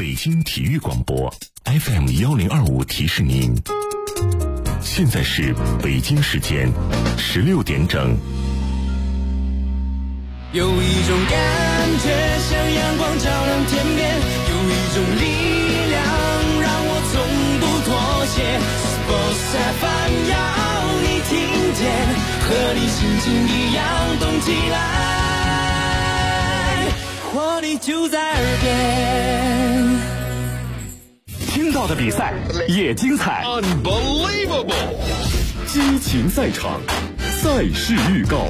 北京体育广播 FM1025提示您，现在是北京时间16点整。 有一种感觉像阳光照亮天边，有一种力量让我从不妥协。Sports FM 要你听见，和你心情一样动起来，活力就在耳边。 听到的比赛也精彩 Unbelievable， 激情赛场，赛事预告。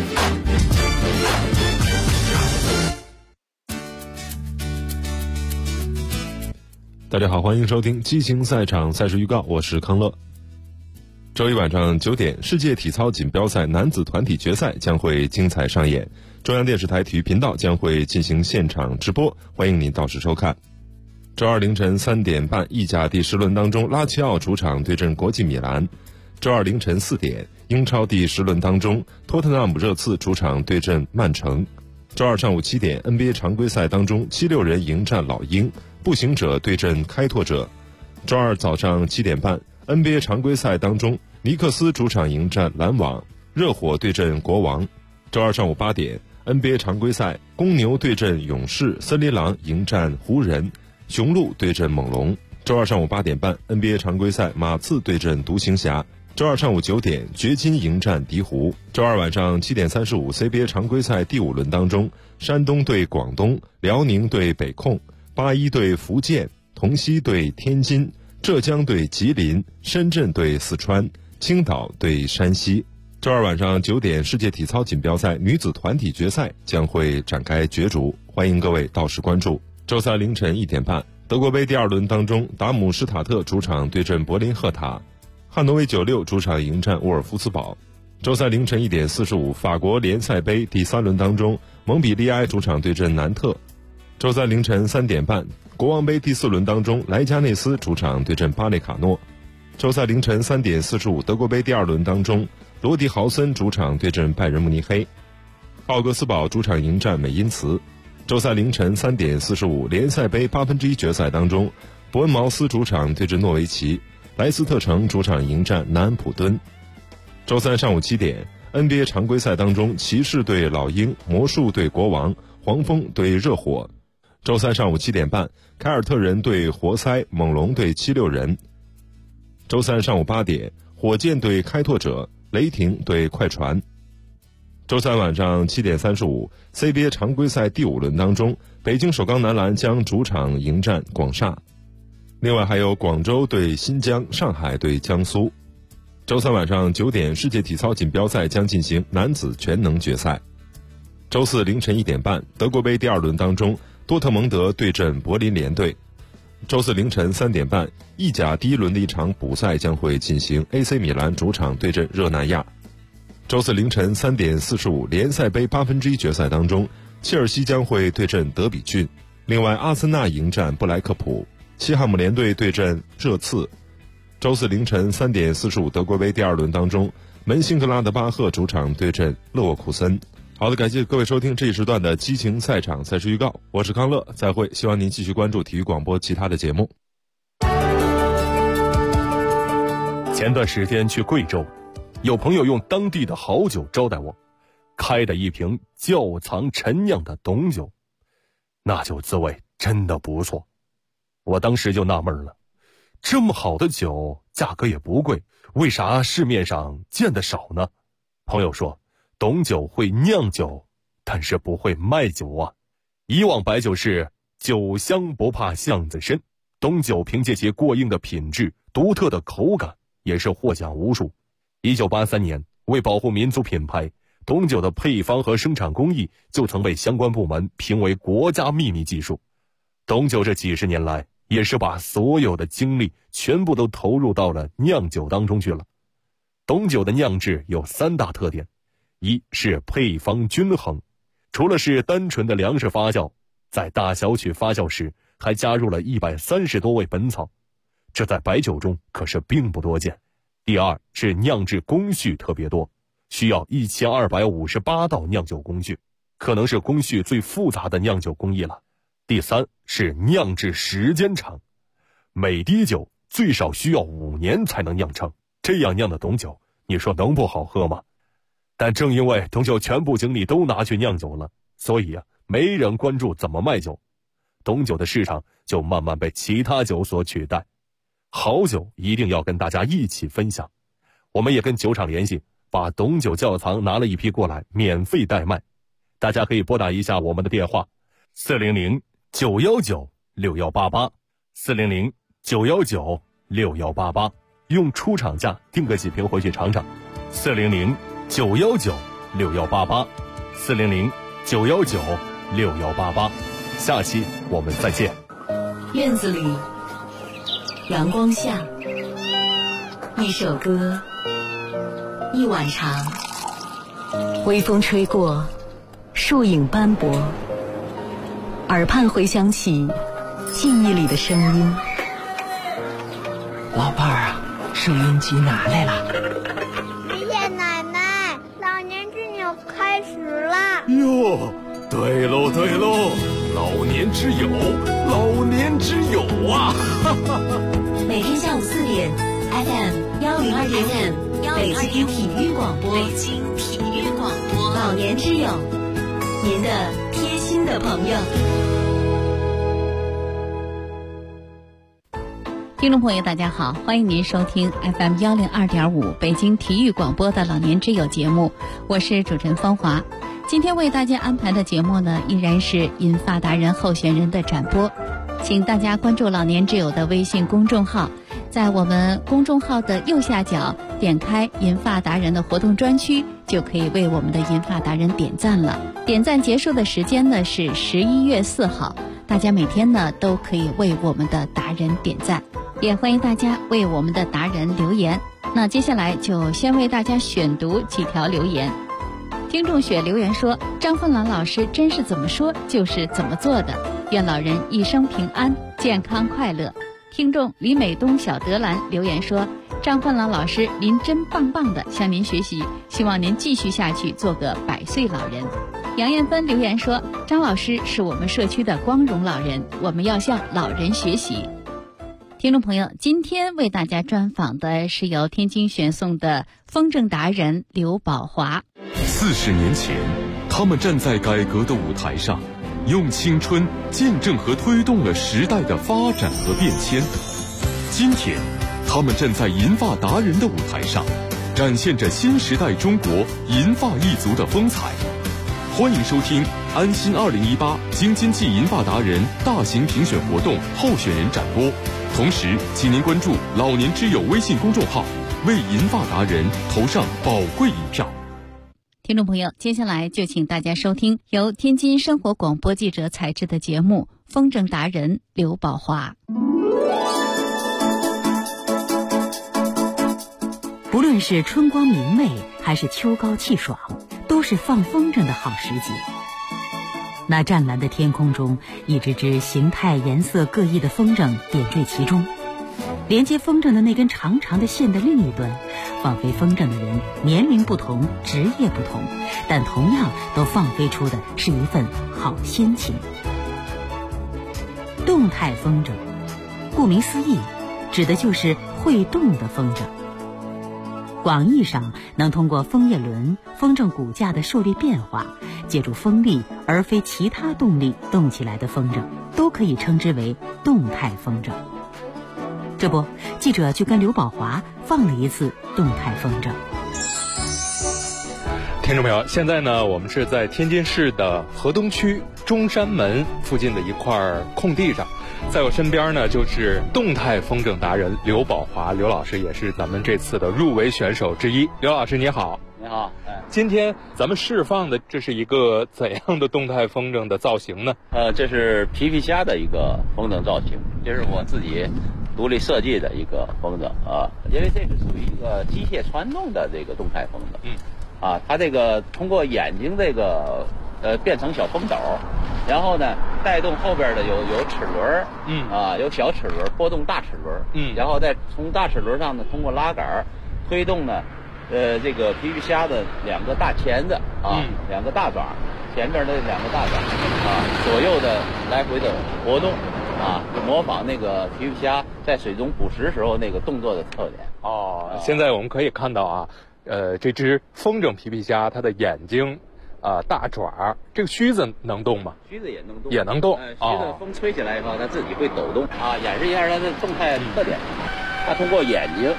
大家好，欢迎收听激情赛场赛事预告，我是康乐。周一晚上9点，世界体操锦标赛男子团体决赛将会精彩上演，中央电视台体育频道将会进行现场直播，欢迎您到时收看。周二凌晨3点半，意甲第10轮当中，拉齐奥主场对阵国际米兰。周二凌晨4点，英超第10轮当中，托特纳姆热刺主场对阵曼城。周二上午7点 ，NBA 常规赛当中，76人迎战老鹰，步行者对阵开拓者。周二早上7点半 ，NBA 常规赛当中，尼克斯主场迎战篮网，热火对阵国王。周二上午8点 ，NBA 常规赛，公牛对阵勇士，森林狼迎战湖人，雄鹿对阵猛龙。周二上午8点半 ，NBA 常规赛，马刺对阵独行侠。周二上午9点，掘金迎战鹈鹕。周二晚上7点35 ，CBA 常规赛第5轮当中，山东对广东，辽宁对北控，八一对福建，同曦对天津，浙江对吉林，深圳对四川，青岛对山西。周二晚上9点，世界体操锦标赛女子团体决赛将会展开角逐，欢迎各位到时关注。周三凌晨1点半，德国杯第2轮当中，达姆施塔特主场对阵柏林赫塔，汉诺威96主场迎战沃尔夫斯堡。周三凌晨1点45，法国联赛杯第3轮当中，蒙彼利埃主场对阵南特。周三凌晨3点半，国王杯第4轮当中，莱加内斯主场对阵巴列卡诺。周三凌晨3点45，德国杯第2轮当中，罗迪豪森主场对阵拜仁慕尼黑，奥格斯堡主场迎战美因茨。周三凌晨3点45，联赛杯1/8决赛当中，伯恩茅斯主场对阵诺维奇，莱斯特城主场迎战南安普敦。周三上午7点 ，NBA 常规赛当中，骑士对老鹰，魔术对国王，黄蜂对热火。周三上午7点半，凯尔特人对活塞，猛龙对76人。周三上午8点，火箭对开拓者，雷霆对快船。周三晚上7点35 ，CBA 常规赛第5轮当中，北京首钢男篮将主场迎战广厦。另外还有广州对新疆，上海对江苏。周三晚上9点，世界体操锦标赛将进行男子全能决赛。周四凌晨1点半，德国杯第2轮当中，多特蒙德对阵柏林联队。周四凌晨3点半，意甲第1轮的一场补赛将会进行 ，AC 米兰主场对阵热那亚。周四凌晨3点45，联赛杯1/8决赛当中，切尔西将会对阵德比郡。另外，阿森纳迎战布莱克普，西汉姆联队对阵热刺。周四凌晨3点45，德国杯第2轮当中，门兴格拉德巴赫主场对阵勒沃库森。好的，感谢各位收听这一时段的激情赛场赛事预告，我是康乐，再会，希望您继续关注体育广播其他的节目。 前段时间去贵州，有朋友用当地的好酒招待我，开的一瓶窖藏陈酿的董酒，那酒滋味真的不错。我当时就纳闷了，这么好的酒价格也不贵，为啥市面上见得少呢？朋友说，董酒会酿酒，但是不会卖酒啊。以往白酒是酒香不怕巷子深，董酒凭借其过硬的品质，独特的口感，也是获奖无数。1983年，为保护民族品牌，董酒的配方和生产工艺就曾被相关部门评为国家秘密技术。董酒这几十年来，也是把所有的精力全部都投入到了酿酒当中去了。董酒的酿制有3大特点，一是配方均衡，除了是单纯的粮食发酵，在大小曲发酵时还加入了130多味本草，这在白酒中可是并不多见。第二是酿制工序特别多，需要1258道酿酒工序，可能是工序最复杂的酿酒工艺了。 第3是酿制时间长，每滴酒最少需要5年才能酿成，这样酿的董酒，你说能不好喝吗？但正因为董酒全部精力都拿去酿酒了，所以没人关注怎么卖酒，董酒的市场就慢慢被其他酒所取代。好酒一定要跟大家一起分享，我们也跟酒厂联系，把董酒窖藏拿了一批过来，免费代卖。大家可以拨打一下我们的电话400-919-6188 400-919-6188，用出厂价订个几瓶回去尝尝。400-919-6188 400-919-6188，下期我们再见。 院子里，阳光下，一首歌，一碗茶，微风吹过，树影斑驳，耳畔回响起记忆里的声音。 老伴儿啊，收音机拿来了。 爷爷奶奶，老年之友开始了。 哟，对喽对喽，老年之友，老年之友啊！ 每天下午4点 ，FM 102.5，北京体育广播，北京体育广播，老年之友，您的贴心的朋友。 听众朋友大家好，欢迎您收听 FM 102.5北京体育广播的老年之友节目，我是主持人芳华。今天为大家安排的节目呢，依然是银发达人候选人的展播，请大家关注老年之友的微信公众号，在我们公众号的右下角点开银发达人的活动专区，就可以为我们的银发达人点赞了。点赞结束的时间呢是11月4号，大家每天呢都可以为我们的达人点赞，也欢迎大家为我们的达人留言。那接下来就先为大家选读几条留言。听众雪留言说，张凤兰老师真是怎么说就是怎么做的，愿老人一生平安健康快乐。听众李美东小德兰留言说，张凤兰老师您真棒棒的，向您学习，希望您继续下去做个100岁老人。杨艳芬留言说，张老师是我们社区的光荣老人，我们要向老人学习。听众朋友，今天为大家专访的是由天津选送的风筝达人刘宝华。 40年前，他们站在改革的舞台上，用青春见证和推动了时代的发展和变迁。今天，他们站在银发达人的舞台上，展现着新时代中国银发一族的风采。欢迎收听安心2018京津冀银发达人大型评选活动候选人展播，同时请您关注老年之友微信公众号，为银发达人投上宝贵一票。 听众朋友，接下来就请大家收听由天津生活广播记者采制的节目《风筝达人刘宝华》。 不论是春光明媚还是秋高气爽，都是放风筝的好时节。那湛蓝的天空中，一只只形态颜色各异的风筝点缀其中，连接风筝的那根长长的线的另一端，放飞风筝的人年龄不同，职业不同，但同样都放飞出的是一份好心情。动态风筝，顾名思义，指的就是会动的风筝。广义上，能通过风叶轮、风筝骨架的受力变化，借助风力而非其他动力动起来的风筝，都可以称之为动态风筝。这不，记者就跟刘宝华放了一次动态风筝。 听众朋友，现在呢，我们是在天津市的河东区中山门附近的一块空地上，在我身边呢就是动态风筝达人刘宝华，刘老师也是咱们这次的入围选手之一。刘老师你好。 你好， 今天咱们释放的这是一个怎样的动态风筝的造型呢？ 这是皮皮虾的一个风筝造型，这是我自己独立设计的一个风筝啊，因为这是属于一个机械传动的这个动态风筝，它这个通过眼睛这个变成小风斗，然后呢带动后边的有齿轮，有小齿轮拨动大齿轮，然后再从大齿轮上呢通过拉杆推动呢这个皮皮虾的2个大钳子2个大爪， 前面的两个大杆左右的来回的活动就模仿那个皮皮虾在水中捕食时候那个动作的特点。 现在我们可以看到这只风筝皮皮虾它的眼睛大爪，这个须子能动吗？ 须子也能动， 也能动。 须子风吹起来以后，它自己会抖动演示一下它的动态特点。它通过眼睛，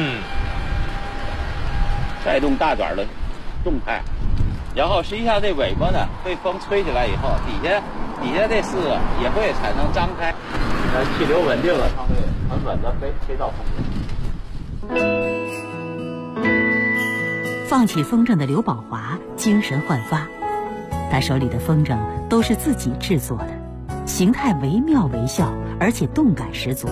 带动大爪的动态，然后实际上这尾巴呢，被风吹起来以后，底下这丝也会产生张开，气流稳定了，它会很稳的飞到风筝。 放起风筝的刘宝华精神焕发，他手里的风筝都是自己制作的，形态惟妙惟肖，而且动感十足。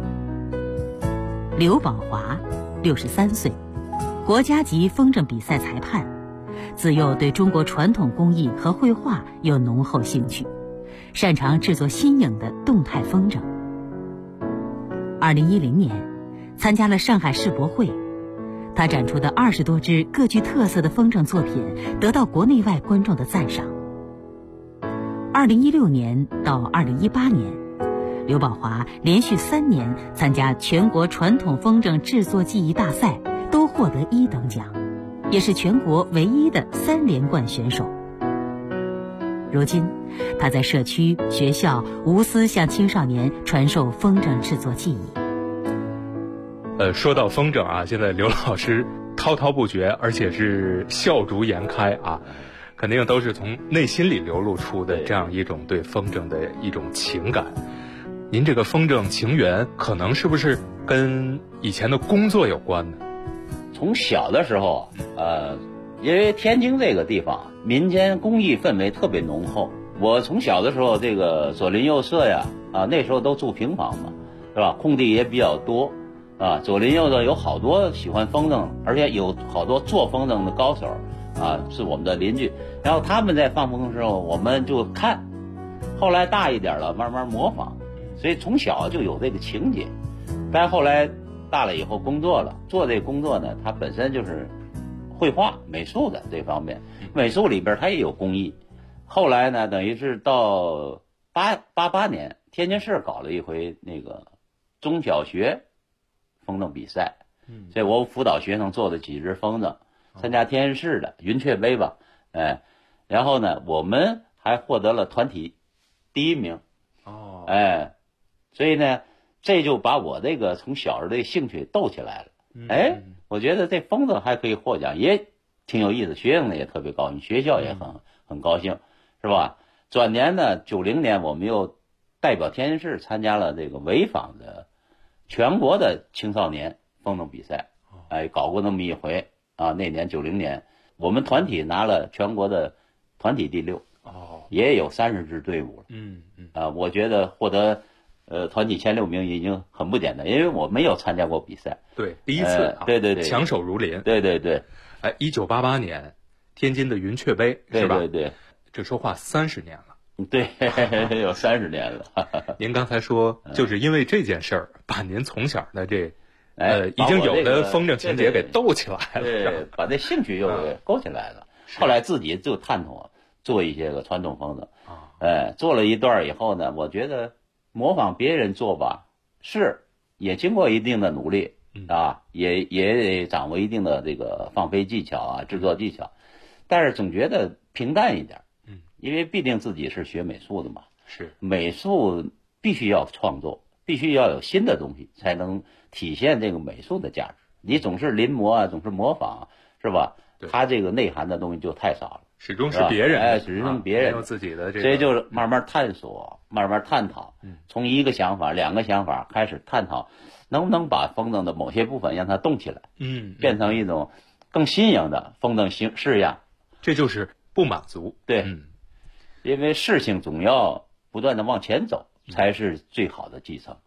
刘宝华63岁，国家级风筝比赛裁判，自幼对中国传统工艺和绘画有浓厚兴趣，擅长制作新颖的动态风筝。2010年，参加了上海世博会，他展出的20多支各具特色的风筝作品得到国内外观众的赞赏。2016年到2018年，刘宝华连续3年参加全国传统风筝制作技艺大赛，都获得1等奖，也是全国唯一的3连冠选手。如今，他在社区、学校无私向青少年传授风筝制作技艺。 说到风筝现在刘老师滔滔不绝，而且是笑逐颜开肯定都是从内心里流露出的这样一种对风筝的一种情感。您这个风筝情缘，可能是不是跟以前的工作有关呢？ 从小的时候，因为天津这个地方民间工艺氛围特别浓厚，我从小的时候，这个左邻右舍那时候都住平房嘛，是吧？空地也比较多左邻右舍有好多喜欢风筝，而且有好多做风筝的高手是我们的邻居。然后他们在放风筝的时候，我们就看。后来大一点了，慢慢模仿，所以从小就有这个情节。但后来大了以后工作了，做这个工作呢，它本身就是绘画美术的这方面，美术里边它也有工艺。后来呢，等于是到88年，天津市搞了一回那个中小学风筝比赛，所以我辅导学生做了几只风筝，参加天津市的云雀杯吧，然后呢，我们还获得了团体第1名，所以呢，这就把我这个从小时的兴趣逗起来了。我觉得这风筝还可以获奖，也挺有意思，学生呢也特别高兴，学校也很高兴，是吧？转年呢，90年我们又代表天津市参加了这个潍坊的全国的青少年风筝比赛，搞过那么一回那年90年，我们团体拿了全国的团体第6，也有30支队伍了。我觉得获得团体前6名已经很不简单，因为我没有参加过比赛， 对，第一次对， 强手如林， 对。 1988年天津的云雀杯是吧？ 对， 这说话30年了。 对，有30年了。 您刚才说，就是因为这件事儿，把您从小的已经有的风筝情节给逗起来了， 对，把这兴趣又给勾起来了。后来自己就探讨做一些个传统风筝，做了一段以后呢，我觉得模仿别人做吧，也经过一定的努力也得掌握一定的这个放飞技巧制作技巧，但是总觉得平淡一点。因为毕竟自己是学美术的嘛，美术必须要创作，必须要有新的东西，才能体现这个美术的价值。你总是临摹总是模仿，是吧？它这个内涵的东西就太少了， 始终是别人， 始终别人， 没有自己的这个， 所以就是慢慢探索，慢慢探讨，从一个想法、2个想法开始探讨，能不能把风筝的某些部分让它动起来，变成一种更新颖的风筝式样。 这就是不满足， 对。因为事情总要不断的往前走，才是最好的继承。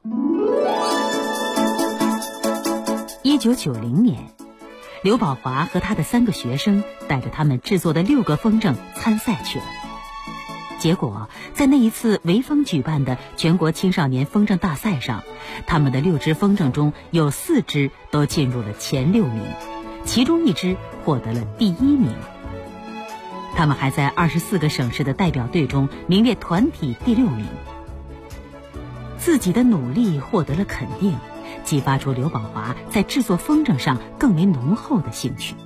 1990年，刘宝华和他的3个学生带着他们制作的6个风筝参赛去了。结果，在那一次潍坊举办的全国青少年风筝大赛上，他们的6只风筝中有4只都进入了前6名，其中1只获得了第1名。 他们还在24个省市的代表队中名列团体第6名。自己的努力获得了肯定，激发出刘宝华在制作风筝上更为浓厚的兴趣。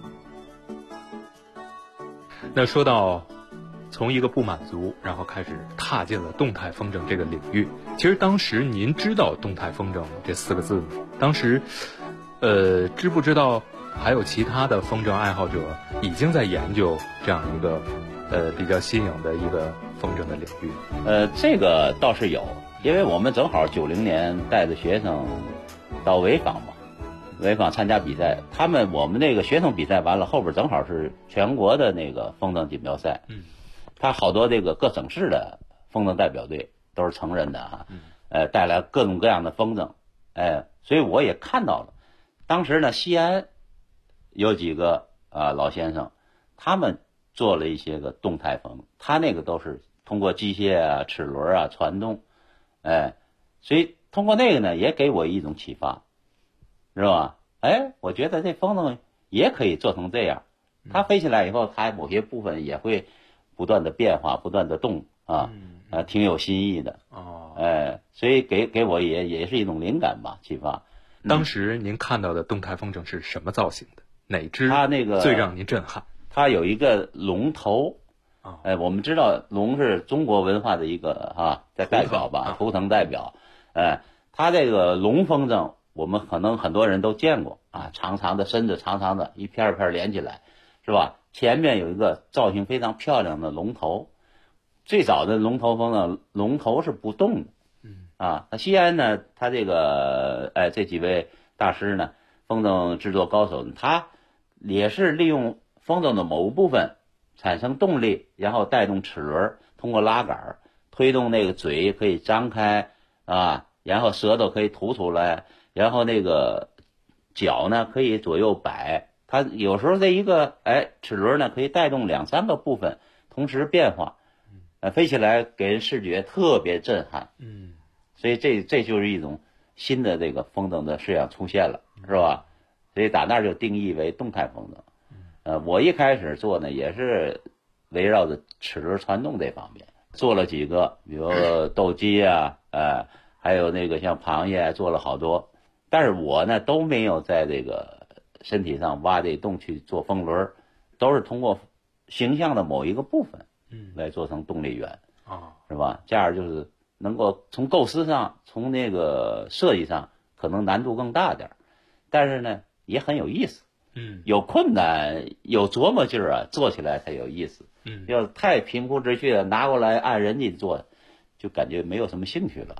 那说到从一个不满足，然后开始踏进了动态风筝这个领域，其实当时您知道动态风筝这4个字吗？当时知不知道还有其他的风筝爱好者已经在研究这样一个比较新颖的一个风筝的领域？ 这个倒是有，因为我们正好90年带着学生到潍坊嘛，潍坊参加比赛，我们那个学生比赛完了，后边正好是全国的那个风筝锦标赛，他好多这个各省市的风筝代表队都是成人的啊，带来各种各样的风筝，所以我也看到了。当时呢，西安有几个老先生，他们做了一些个动态风，他那个都是通过机械啊、齿轮啊传动，所以通过那个呢，也给我一种启发，是吧？我觉得这风筝也可以做成这样，它飞起来以后，它某些部分也会不断的变化，不断的动啊，挺有新意的。所以给我也是一种灵感吧，启发。 当时您看到的动态风筝是什么造型的？哪只它那个最让您震撼？ 它有一个龙头，我们知道龙是中国文化的一个在代表吧，图腾代表。它这个龙风筝，我们可能很多人都见过啊，长长的身子，长长的一片一片连起来，是吧？前面有一个造型非常漂亮的龙头。最早的龙头风筝，龙头是不动的。那西安呢，他这个这几位大师呢，风筝制作高手，他也是利用风筝的某部分产生动力，然后带动齿轮，通过拉杆推动那个嘴可以张开然后舌头可以吐出来，然后那个脚呢可以左右摆，它有时候这一个齿轮呢可以带动2、3个部分同时变化，飞起来给人视觉特别震撼。所以这就是一种新的这个风筝的式样出现了，是吧？所以打那儿就定义为动态风筝。我一开始做呢也是围绕着齿轮传动这方面做了几个，比如斗鸡还有那个像螃蟹做了好多，但是我呢都没有在这个身体上挖这洞去做风轮，都是通过形象的某一个部分来做成动力源，是吧？这样就是能够从构思上，从那个设计上可能难度更大点，但是呢也很有意思。有困难有琢磨劲儿做起来才有意思。要太平铺直叙的拿过来按人家做，就感觉没有什么兴趣了。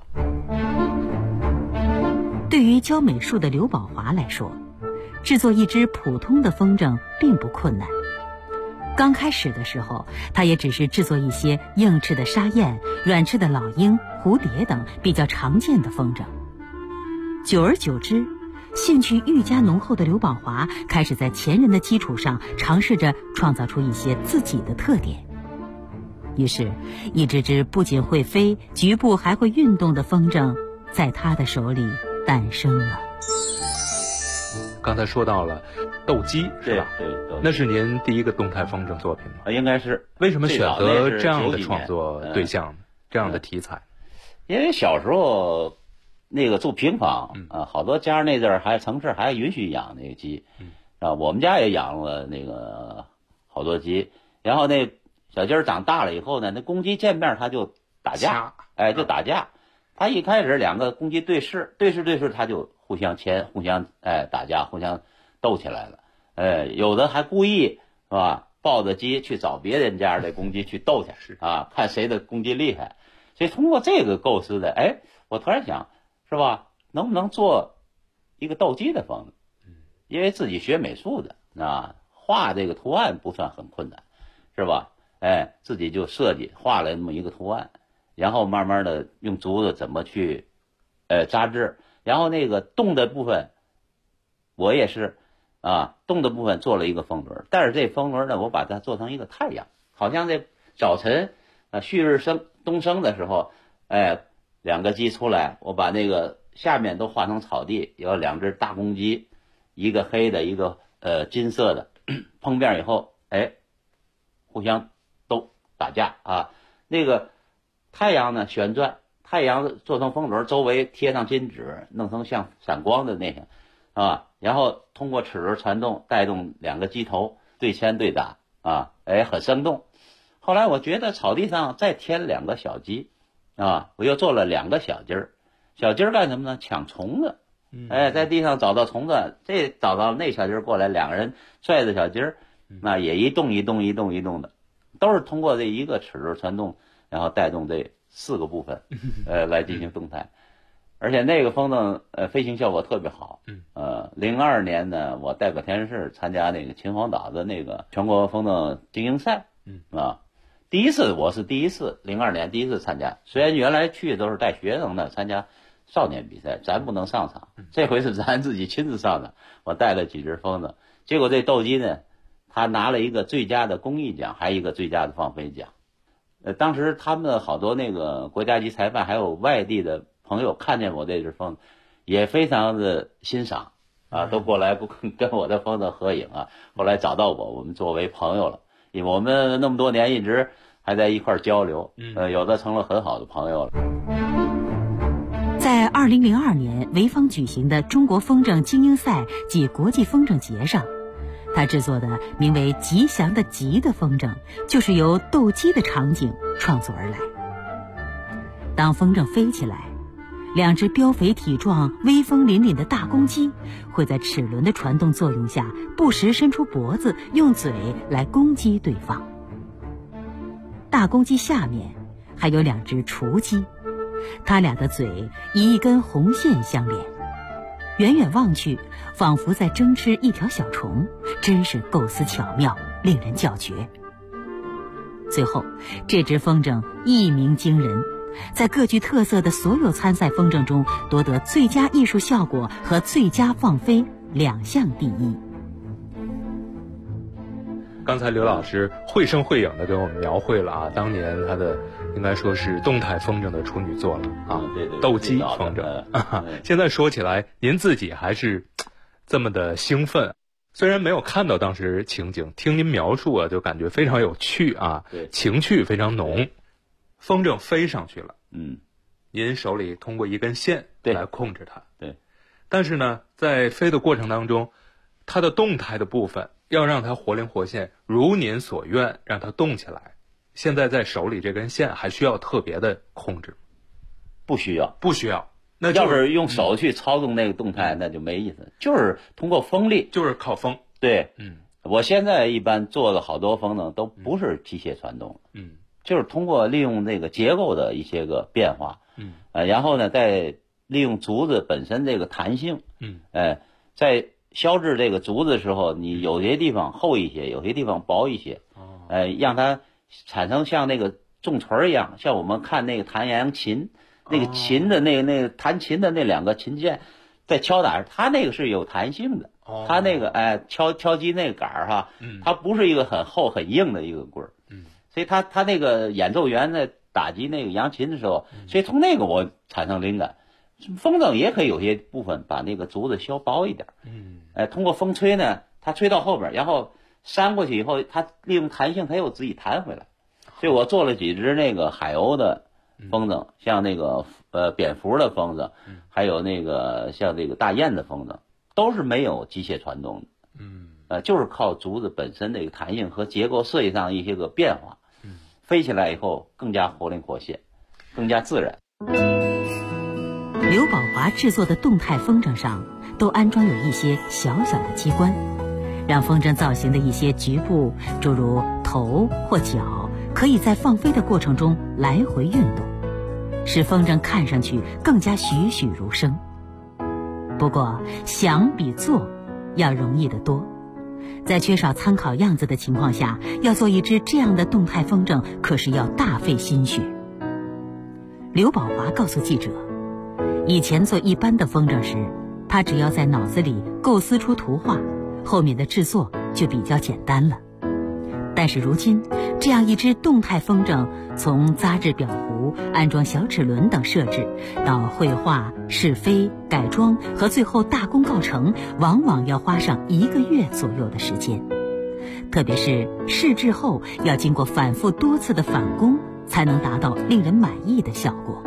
对于教美术的刘宝华来说，制作一只普通的风筝并不困难。刚开始的时候，他也只是制作一些硬翅的沙燕、软翅的老鹰、蝴蝶等比较常见的风筝。久而久之，兴趣愈加浓厚的刘宝华开始在前人的基础上尝试着创造出一些自己的特点。于是，一只只不仅会飞，局部还会运动的风筝，在他的手里诞生了。 刚才说到了斗鸡，是吧？ 对， 那是您第一个动态风筝作品吗？ 应该是。 为什么选择这样的创作对象，这样的题材？ 因为小时候那个住平房好多家那阵儿还城市还允许养那个鸡，我们家也养了那个好多鸡，然后那小鸡儿长大了以后呢，那公鸡见面它就打架，就打架。它一开始2个公鸡对视，它就互相牵，互相打架，互相斗起来了。有的还故意是吧，抱着鸡去找别人家的公鸡去斗去看谁的公鸡厉害。所以通过这个构思的，我突然想，是吧？能不能做一个斗鸡的风筝？因为自己学美术的画这个图案不算很困难，是吧？自己就设计画了那么一个图案，然后慢慢的用竹子怎么去扎制，然后那个动的部分我也是动的部分做了一个风轮，但是这风轮呢我把它做成一个太阳，好像这早晨旭日东升的时候2个鸡出来，我把那个下面都画成草地，有2只大公鸡，一个黑的一个金色的碰面以后互相打架啊。那个太阳呢旋转，太阳做成风轮，周围贴上金纸，弄成像闪光的那个啊，然后通过齿轮传动，带动2个机头对牵对打啊，很生动。后来我觉得草地上再添2个小鸡啊，我又做了2个小鸡儿。小鸡儿干什么呢？抢虫子。在地上找到虫子，这找到那小鸡儿过来，2个人拽着小鸡儿，那也一动一动一动一动的，都是通过这一个齿轮传动，然后带动这4个部分，来进行动态。而且那个风筝飞行效果特别好。02年呢，我代表天津市参加那个秦皇岛的那个全国风筝精英赛，我是第一次，02年第一次参加。虽然原来去都是带学生的参加少年比赛，咱不能上场，这回是咱自己亲自上的。我带了几只风筝，结果这斗鸡呢，他拿了一个最佳的工艺奖，还有一个最佳的放飞奖。当时他们好多那个国家级裁判还有外地的朋友看见我这只风筝，也非常的欣赏啊，都过来跟我的风筝合影啊。后来找到我们作为朋友了，因为我们那么多年一直还在一块交流，有的成了很好的朋友了。 在2002年潍坊举行的中国风筝精英赛暨国际风筝节上，他制作的名为“吉祥的吉”的风筝，就是由斗鸡的场景创作而来。当风筝飞起来，2只膘肥体壮、威风凛凛的大公鸡会在齿轮的传动作用下，不时伸出脖子，用嘴来攻击对方。大公鸡下面还有2只雏鸡，它俩的嘴以一根红线相连，远远望去，仿佛在争吃一条小虫，真是构思巧妙，令人叫绝。最后，这只风筝一鸣惊人，在各具特色的所有参赛风筝中夺得最佳艺术效果和最佳放飞2项第一。 刚才刘老师绘声绘影的给我们描绘了当年他的应该说是动态风筝的处女作了对， 斗鸡风筝。现在说起来，您自己还是这么的兴奋。虽然没有看到当时情景，听您描述就感觉非常有趣情趣非常浓。风筝飞上去了，您手里通过一根线来控制它， 对。 但是呢，在飞的过程当中，它的动态的部分要让它活灵活现，如您所愿，让它动起来。现在在手里这根线还需要特别的控制？ 不需要。 那要是用手去操纵那个动态，那就没意思。就是通过风力， 就是靠风。 对，我现在一般做的好多风筝都不是机械传动，就是通过利用这个结构的一些个变化，然后呢，再利用竹子本身这个弹性，在削制这个竹子的时候，你有些地方厚一些，有些地方薄一些，让它产生像那个重锤一样，像我们看那个弹扬琴，那个琴的那个弹琴的那2个琴键在敲打，它那个是有弹性的，它那个敲击那个杆儿它不是一个很厚很硬的一个棍儿，所以他那个演奏员在打击那个扬琴的时候，所以从那个我产生灵感。风筝也可以有些部分把那个竹子削薄一点，通过风吹呢，它吹到后边，然后扇过去以后，它利用弹性，它又自己弹回来。所以我做了几只那个海鸥的风筝，像那个蝙蝠的风筝，还有那个像这个大雁的风筝，都是没有机械传动的，就是靠竹子本身的一个弹性和结构设计上一些个变化，飞起来以后更加活灵活现，更加自然。 刘宝华制作的动态风筝上都安装有一些小小的机关，让风筝造型的一些局部，诸如头或脚，可以在放飞的过程中来回运动，使风筝看上去更加栩栩如生。不过想比做要容易得多，在缺少参考样子的情况下，要做一只这样的动态风筝可是要大费心血。刘宝华告诉记者，以前做一般的风筝时，他只要在脑子里构思出图画，后面的制作就比较简单了。但是如今，这样一只动态风筝，从扎制表弧、安装小齿轮等设置，到绘画、试飞、改装和最后大功告成，往往要花上1个月左右的时间。 特别是试制后要经过反复多次的返工，才能达到令人满意的效果。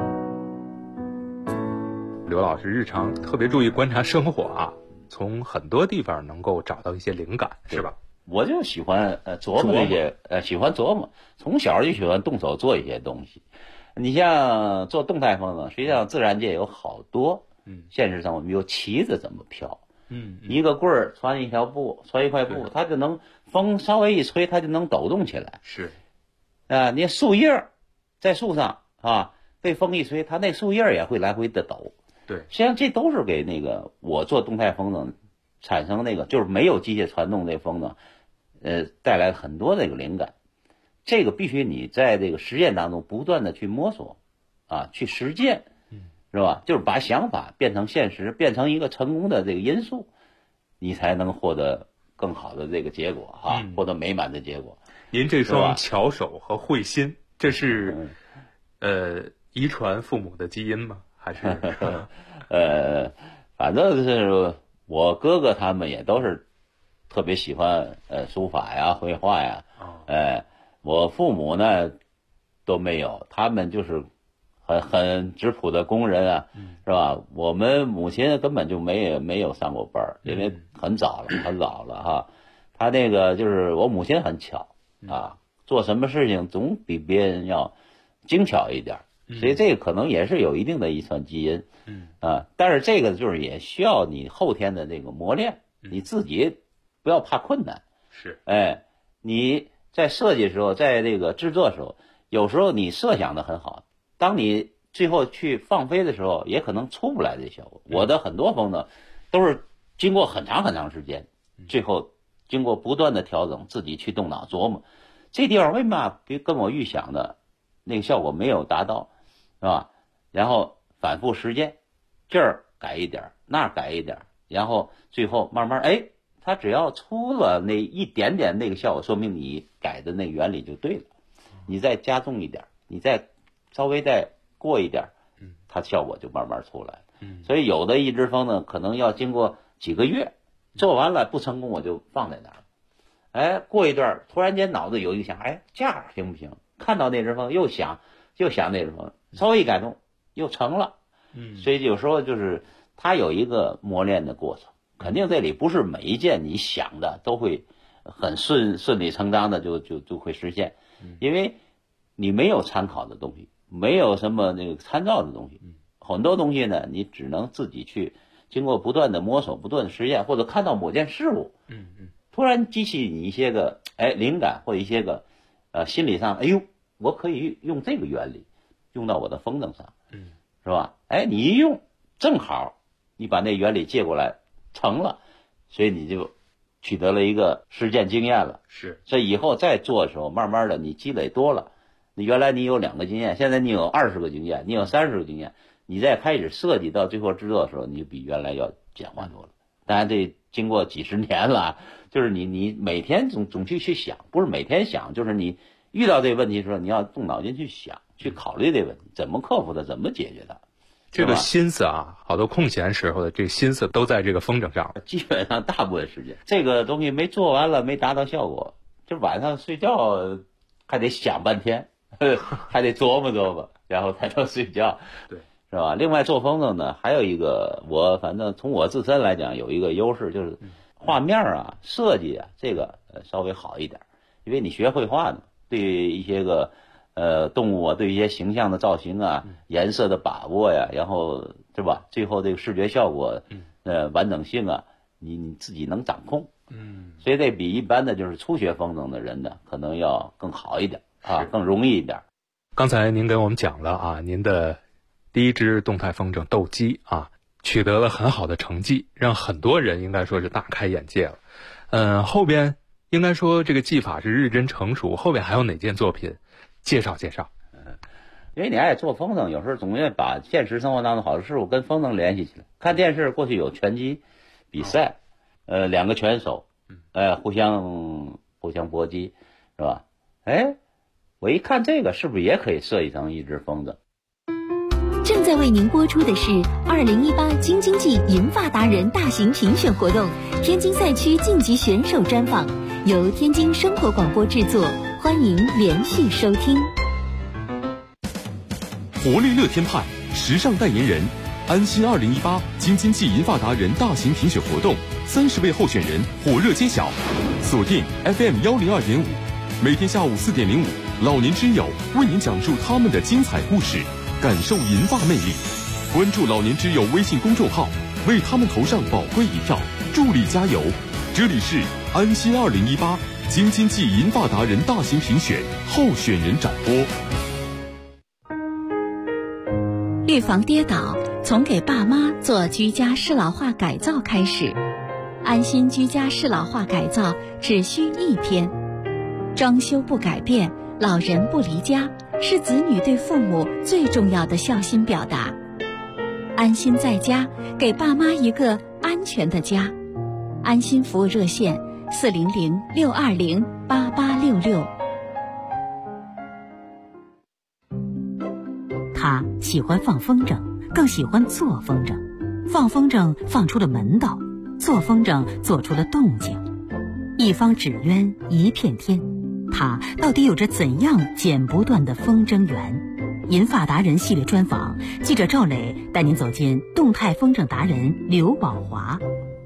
刘老师日常特别注意观察生活啊，从很多地方能够找到一些灵感，是吧？ 我就喜欢琢磨这些，喜欢琢磨，从小就喜欢动手做一些东西。你像做动态风筝，实际上自然界有好多，现实生活，比如旗子怎么飘，一个棍儿穿一条布，穿一块布，它就能风稍微一吹，它就能抖动起来。 是， 你树叶在树上啊，被风一吹，它那树叶也会来回的抖。 对， 实际上这都是给那个我做动态风筝产生那个就是没有机械传动这风筝，带来很多这个灵感。这个必须你在这个实践当中不断的去摸索，啊，去实践，是吧？就是把想法变成现实，变成一个成功的这个因素，你才能获得更好的这个结果啊，获得美满的结果。 您这双巧手和慧心，这是遗传父母的基因吗？还是反正是我哥哥他们也都是特别喜欢书法呀、绘画呀。我父母呢都没有，他们就是很质朴的工人啊，是吧？我们母亲根本就没有上过班，因为很早了哈。他那个就是我母亲很巧啊，做什么事情总比别人要精巧一点。所以这个可能也是有一定的遗传基因，但是这个就是也需要你后天的这个磨练，你自己不要怕困难。 是， 你在设计的时候，在这个制作的时候，有时候你设想的很好，当你最后去放飞的时候，也可能出不来这效果。我的很多风筝都是经过很长时间，最后经过不断的调整，自己去动脑琢磨，这地方为嘛跟我预想的那个效果没有达到。是吧？然后反复实践，这儿改一点，那儿改一点，然后最后慢慢，它只要出了那一点点那个效果，说明你改的那个原理就对了。你再加重一点，你再稍微再过一点，它效果就慢慢出来。所以有的一只风呢，可能要经过几个月，做完了不成功，我就放在那儿。过一段突然间脑子有一想，价行不行？看到那只风又想那只风。稍微一改动又成了，所以有时候就是它有一个磨练的过程，肯定这里不是每一件你想的都会很顺理成章的就会实现，因为你没有参考的东西，没有什么那个参照的东西，很多东西呢你只能自己去经过不断的摸索、不断的实验，或者看到某件事物，突然激起你一些个灵感或者一些个心理上，我可以用这个原理。用到我的风筝上，是吧？你一用，正好你把那原理借过来成了，所以你就取得了一个实践经验了。 是， 所以以后再做的时候，慢慢的你积累多了，你原来你有2个经验，现在你有20个经验，你有30个经验，你再开始设计到最后制作的时候，你就比原来要简化多了。当然这经过几十年了，就是你每天总去想，不是每天想，就是你遇到这个问题的时候，你要动脑筋去想。去考虑这个问题，怎么克服它，怎么解决它。 这个心思啊，好多空闲时候的这个心思都在这个风筝上。 基本上大部分时间，这个东西没做完了，没达到效果，就晚上睡觉还得想半天，还得琢磨，然后才能睡觉。 对， 是吧？另外做风筝呢，还有一个我反正从我自身来讲有一个优势，就是画面啊、设计啊，这个稍微好一点，因为你学绘画呢，对一些个。动物啊，对一些形象的造型啊，颜色的把握呀，然后对吧？最后这个视觉效果，完整性啊，你自己能掌控，所以这比一般的就是初学风筝的人呢，可能要更好一点啊，更容易一点。 刚才您跟我们讲了啊，您的第一支动态风筝斗鸡啊，取得了很好的成绩，让很多人应该说是大开眼界了。后边应该说这个技法是日臻成熟，后边还有哪件作品？介绍。 因为你爱做风筝，有时候总愿意把现实生活当中好的事物跟风筝联系起来。看电视过去有拳击比赛，2个拳手，互相搏击，是吧？我一看这个是不是也可以设计成一只风筝？ 正在为您播出的是2018京津冀银发达人大型评选活动天津赛区晋级选手专访。 由天津生活广播制作，欢迎连续收听。 活力乐天派时尚代言人，安心2018京津冀银发达人大型评选活动，30位候选人火热揭晓。锁定 FM 102.5，每天下午4点05，老年之友为您讲述他们的精彩故事，感受银发魅力。关注老年之友微信公众号，为他们投上宝贵一票，助力加油。这里是安心2018京津冀银发达人大型评选候选人展播。 预防跌倒，从给爸妈做居家适老化改造开始。安心居家适老化改造只需1天，装修不改变，老人不离家，是子女对父母最重要的孝心表达。安心在家，给爸妈一个安全的家。安心服务热线400-620-8866。 他喜欢放风筝，更喜欢做风筝。放风筝放出了门道，做风筝做出了动静。一方纸鸢一片天，他到底有着怎样剪不断的风筝缘？银发达人系列专访，记者赵磊带您走进动态风筝达人刘宝华。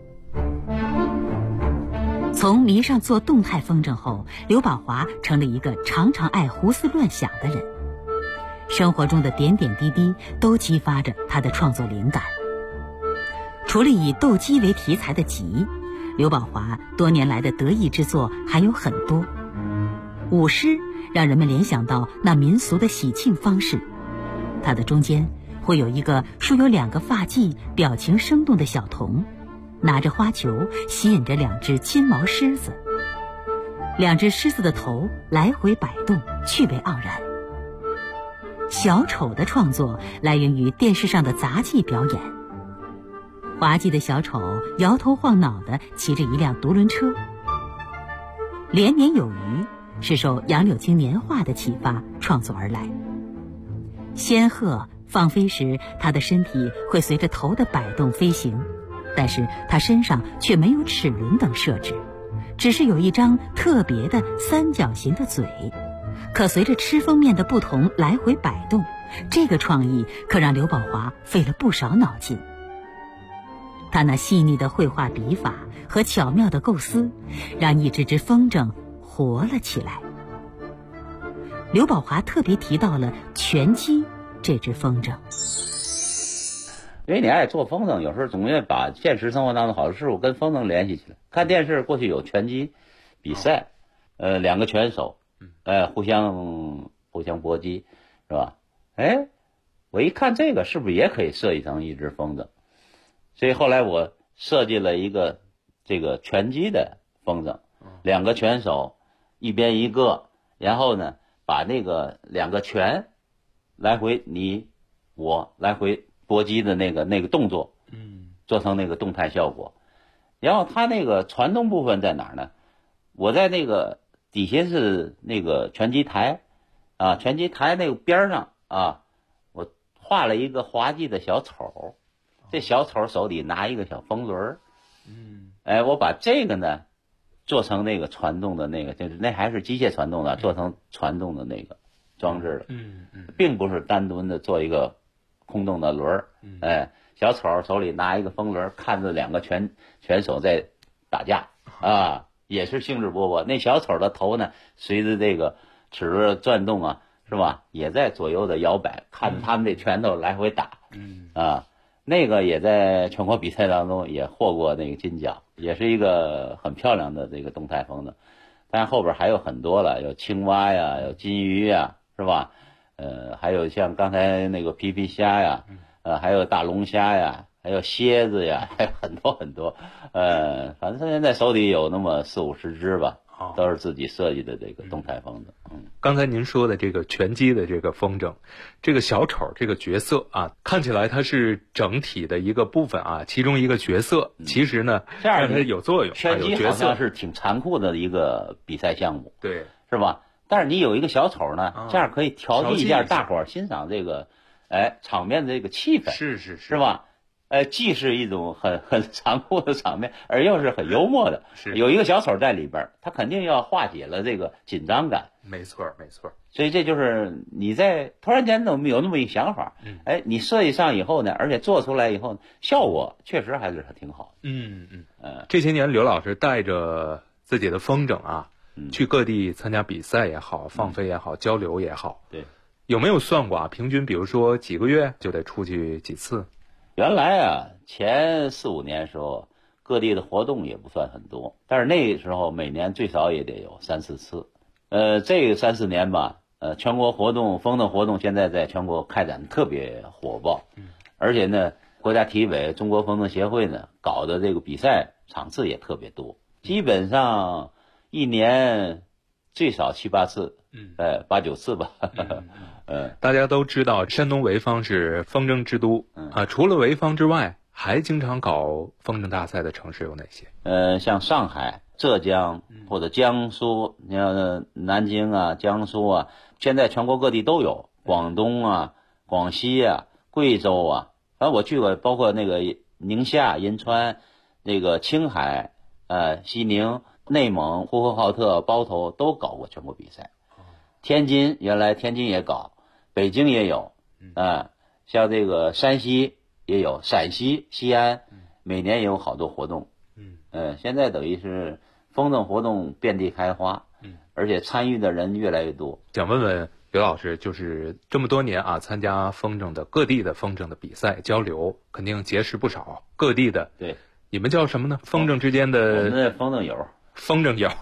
从迷上做动态风筝后，刘宝华成了一个常常爱胡思乱想的人。生活中的点点滴滴都激发着他的创作灵感。除了以斗鸡为题材的集，刘宝华多年来的得意之作还有很多。舞狮让人们联想到那民俗的喜庆方式，它的中间会有一个梳有2个发髻、表情生动的小童，拿着花球吸引着2只金毛狮子，2只狮子的头来回摆动，趣味盎然。小丑的创作来源于电视上的杂技表演，滑稽的小丑摇头晃脑地骑着一辆独轮车。连年有余是受杨柳青年画的启发创作而来。仙鹤放飞时，它的身体会随着头的摆动飞行，但是它身上却没有齿轮等设置，只是有一张特别的3角形的嘴，可随着吃封面的不同来回摆动。这个创意可让刘宝华费了不少脑筋。他那细腻的绘画笔法和巧妙的构思，让一只只风筝活了起来。刘宝华特别提到了拳击这只风筝， 因为你爱做风筝，有时候总愿意把现实生活当中好的事物跟风筝联系起来。看电视过去有拳击比赛，2个拳手互相搏击，是吧？我一看这个是不是也可以设计成一只风筝？所以后来我设计了一个这个拳击的风筝，2个拳手一边一个，然后呢把那个2个拳来回你我来回搏击的那个动作，做成那个动态效果。然后它那个传动部分在哪儿呢？我在那个底下是那个拳击台啊，拳击台那个边上啊，我画了一个滑稽的小丑，这小丑手里拿一个小风轮，我把这个呢做成那个传动的那个，就是那还是机械传动的，做成传动的那个装置了，并不是单独的做一个空洞的轮，小丑手里拿一个风轮，看着2个拳手在打架啊，也是兴致勃勃。那小丑的头呢，随着这个齿轮转动啊，是吧？也在左右的摇摆，看着他们这拳头来回打，那个也在全国比赛当中也获过那个金奖，也是一个很漂亮的这个动态风筝。但是后边还有很多了，有青蛙呀，有金鱼呀，是吧？还有像刚才那个皮皮虾呀，还有大龙虾呀，还有蝎子呀，还有很多很多。反正现在手里有那么40-50只吧，都是自己设计的这个动态风筝。 刚才您说的这个拳击的这个风筝，这个小丑这个角色啊，看起来它是整体的一个部分啊，其中一个角色，其实呢， 这样它有作用。 拳击好像是挺残酷的一个比赛项目， 对， 是吧？但是你有一个小丑呢，这样可以调剂一下大伙儿欣赏这个，场面的这个气氛， 是吧？ 既是一种很残酷的场面，而又是很幽默的。 是有一个小丑在里边，他肯定要化解了这个紧张感。 没错，没错。 所以这就是你在突然间有那么一个想法，你设计上以后呢，而且做出来以后，效果确实还是挺好的。 这些年刘老师带着自己的风筝啊，去各地参加比赛也好，放飞也好，交流也好， 对， 有没有算过啊？平均比如说几个月就得出去几次？ 原来啊，前4、5年时候，各地的活动也不算很多，但是那时候每年最少也得有3、4次。这个3、4年吧，全国活动风筝活动现在在全国开展特别火爆，而且呢，国家体委、中国风筝协会呢搞的这个比赛场次也特别多，基本上一年最少7、8次，8、9次吧。 大家都知道山东潍坊是风筝之都啊，除了潍坊之外，还经常搞风筝大赛的城市有哪些？ 像上海、浙江或者江苏，你像南京啊、江苏啊，现在全国各地都有，广东啊、广西啊、贵州啊，反正我去过，包括那个宁夏、银川、那个青海、西宁、内蒙、呼和浩特、包头都搞过全国比赛。天津原来天津也搞，北京也有，像这个山西也有，陕西、西安每年也有好多活动。现在等于是风筝活动遍地开花，而且参与的人越来越多。 想问问刘老师，就是这么多年啊，参加风筝的各地的风筝的比赛交流，肯定结识不少各地的。 对， 你们叫什么呢？风筝之间的。 我们的风筝友。 风筝友。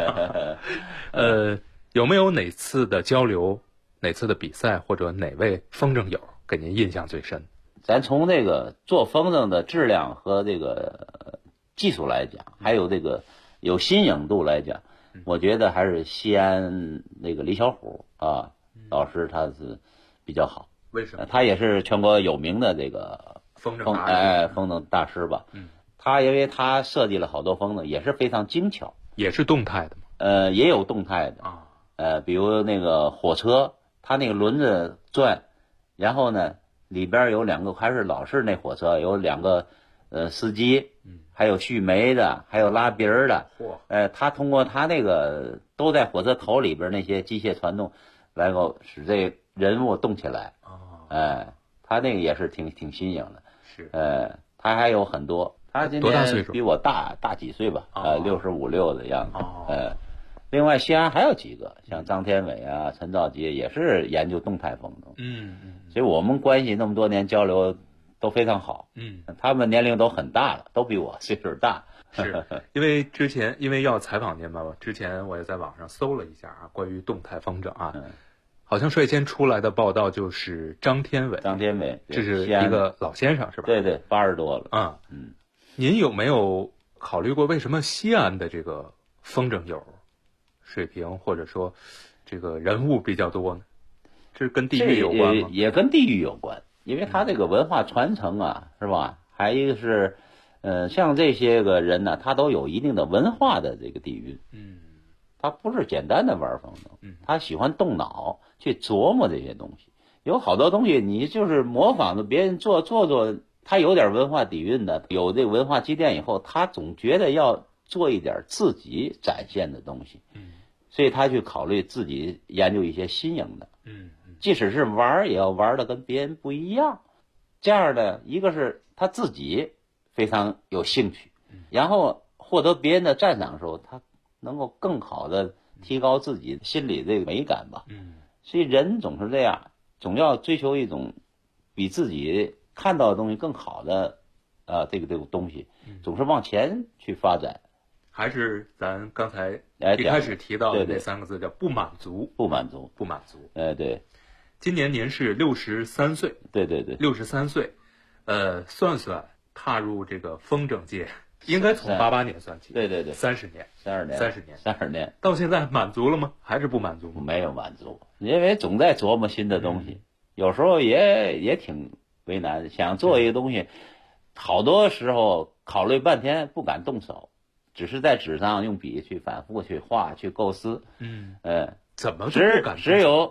有没有哪次的交流、哪次的比赛或者哪位风筝友给您印象最深？ 咱从这个做风筝的质量和这个技术来讲，还有这个有新颖度来讲，我觉得还是西安那个李小虎啊老师他是比较好。 为什么？ 他也是全国有名的这个风筝大师吧。他因为他设计了好多风筝，也是非常精巧。 也是动态的吗？也有动态的啊。 比如那个火车，它那个轮子转，然后呢里边有2个，还是老式那火车，有2个司机，还有续煤的，还有拉鼻儿的。他通过他那个都在火车头里边那些机械传动，来够使这人物动起来。他那个也是挺新颖的。 是。 他还有很多。他今年比我大几岁吧，65、6的样子。另外西安还有几个，像张天伟啊、陈兆杰也是研究动态风筝。所以我们关系那么多年交流都非常好。他们年龄都很大了，都比我岁数大。 是因为要采访您嘛，之前我也在网上搜了一下啊，关于动态风筝啊，好像率先出来的报道就是张天伟，这是一个老先生是吧？ 对，80多了。 您有没有考虑过为什么西安的这个风筝友水平或者说这个人物比较多呢？这跟地域有关吗？ 也跟地域有关，因为他这个文化传承啊，是吧？还一个是，像这些个人呢，他都有一定的文化的这个底蕴。他不是简单的玩风筝，他喜欢动脑去琢磨这些东西。有好多东西你就是模仿着别人做，他有点文化底蕴的，有这个文化积淀以后，他总觉得要做一点自己展现的东西。所以他去考虑自己研究一些新颖的。即使是玩也要玩的跟别人不一样。这样的一个是他自己非常有兴趣，然后获得别人的赞赏的时候，他能够更好的提高自己心里这个美感吧。所以人总是这样，总要追求一种比自己看到的东西更好的这个东西，总是往前去发展。 还是咱刚才一开始提到的那3个字叫不满足。对。 今年您是63岁。 对 ，63岁。算踏入这个风筝界，应该从88年算起。 对 ，30年。到现在满足了吗？还是不满足？ 没有满足，因为总在琢磨新的东西，有时候也挺为难。想做一个东西，好多时候考虑半天不敢动手，只是在纸上用笔去反复去画去构思。 怎么只有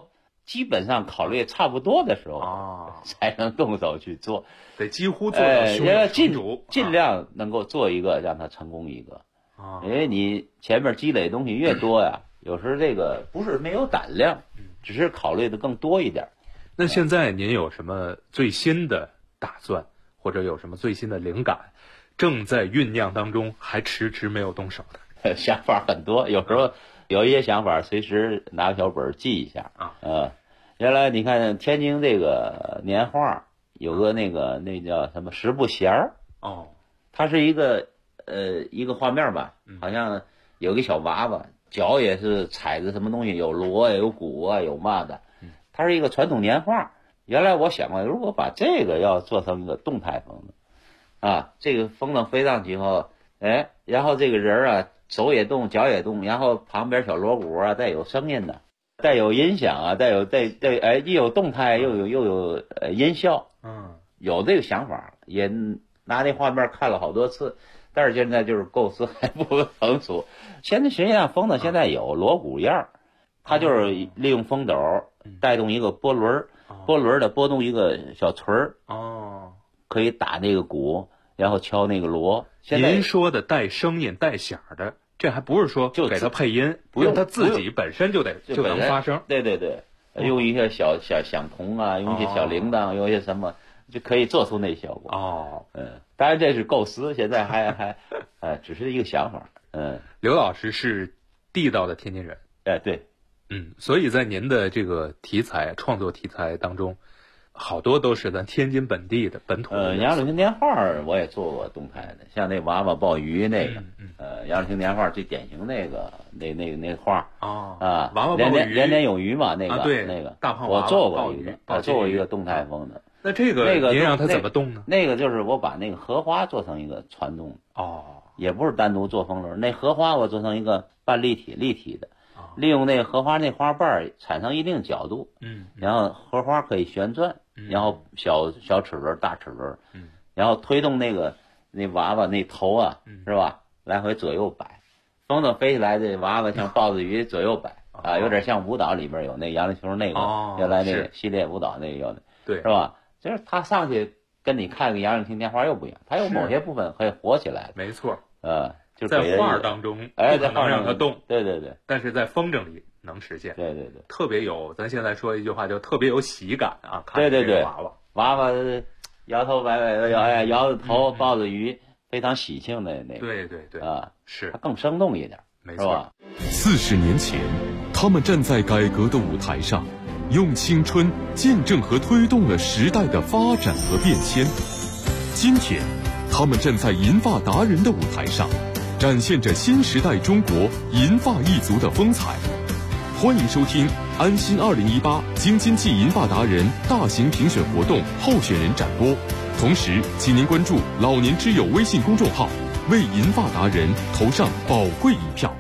基本上考虑差不多的时候才能动手去做， 得几乎做到胸有成竹， 尽量能够做一个让它成功一个。因为你前面积累东西越多呀，有时候这个不是没有胆量，只是考虑的更多一点。 那现在您有什么最新的打算，或者有什么最新的灵感，正在酝酿当中，还迟迟没有动手的？ 想法很多，有时候有一些想法随时拿个小本记一下原来你看天津这个年画有个那叫什么十步弦儿它是一个画面吧，好像有个小娃娃，脚也是踩着什么东西，有锣呀，有鼓啊，有嘛的，它是一个传统年画。原来我想过，如果把这个要做成一个动态风筝这个风筝飞上去以后，然后这个人啊手也动，脚也动，然后旁边小锣鼓啊带有声音的，带有音响啊，既有动态又有音效，有这个想法，也拿那画面看了好多次，但是现在就是构思还不成熟。现在实际上风筝现在有锣鼓样，它就是利用风斗带动一个波轮，波轮的拨动一个小锤儿可以打那个鼓，然后敲那个锣。 您说的带声音带响的，这还不是说就给它配音，不用它自己本身就能发声。 对，用一些小响童啊，用一些小铃铛，用一些什么就可以做出那效果。当然这是构思，现在还只是一个想法。 刘老师是地道的天津人。 对。 所以在您的这个创作题材当中，好多都是咱天津本地的本土的。 杨柳青年画我也做过动态的，像那娃娃抱鱼那个，杨柳青年画最典型那画娃娃抱鱼， 年年有余嘛，那个对那个大胖娃娃我做过一个动态风的。 那这个您让它怎么动呢？ 那个就是我把那个荷花做成一个传动也不是单独做风筝，那荷花我做成一个半立体的。利用那个荷花那花瓣产生一定角度，然后荷花可以旋转，然后小齿轮大齿轮，然后推动那娃娃那头是吧，来回左右摆，风筝飞起来，这娃娃像豹子鱼左右摆有点像舞蹈里边有那杨柳球那个原来那个系列舞蹈那个有的， 对， 是吧？就是它上去跟你看个杨柳青年花又不一样，它有某些部分可以活起来， 没错， 就在画当中不可能让它动， 对， 但是在风筝里能实现， 对， 特别有，咱现在说一句话，就特别有喜感啊！ 对，娃娃摇头摆尾的摇着头，抱着鱼，非常喜庆的那个， 对是它更生动一点， 没错。 40年前，他们站在改革的舞台上，用青春见证和推动了时代的发展和变迁。今天，他们站在银发达人的舞台上，展现着新时代中国银发一族的风采。欢迎收听安心2018京津冀银发达人大型评选活动候选人展播，同时请您关注老年之友微信公众号，为银发达人投上宝贵一票。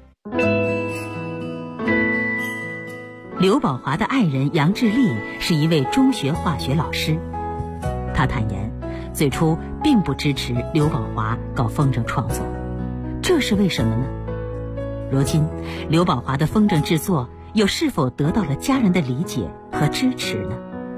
刘宝华的爱人杨志立是一位中学化学老师，他坦言最初并不支持刘宝华搞风筝创作，这是为什么呢？如今刘宝华的风筝制作又是否得到了家人的理解和支持呢？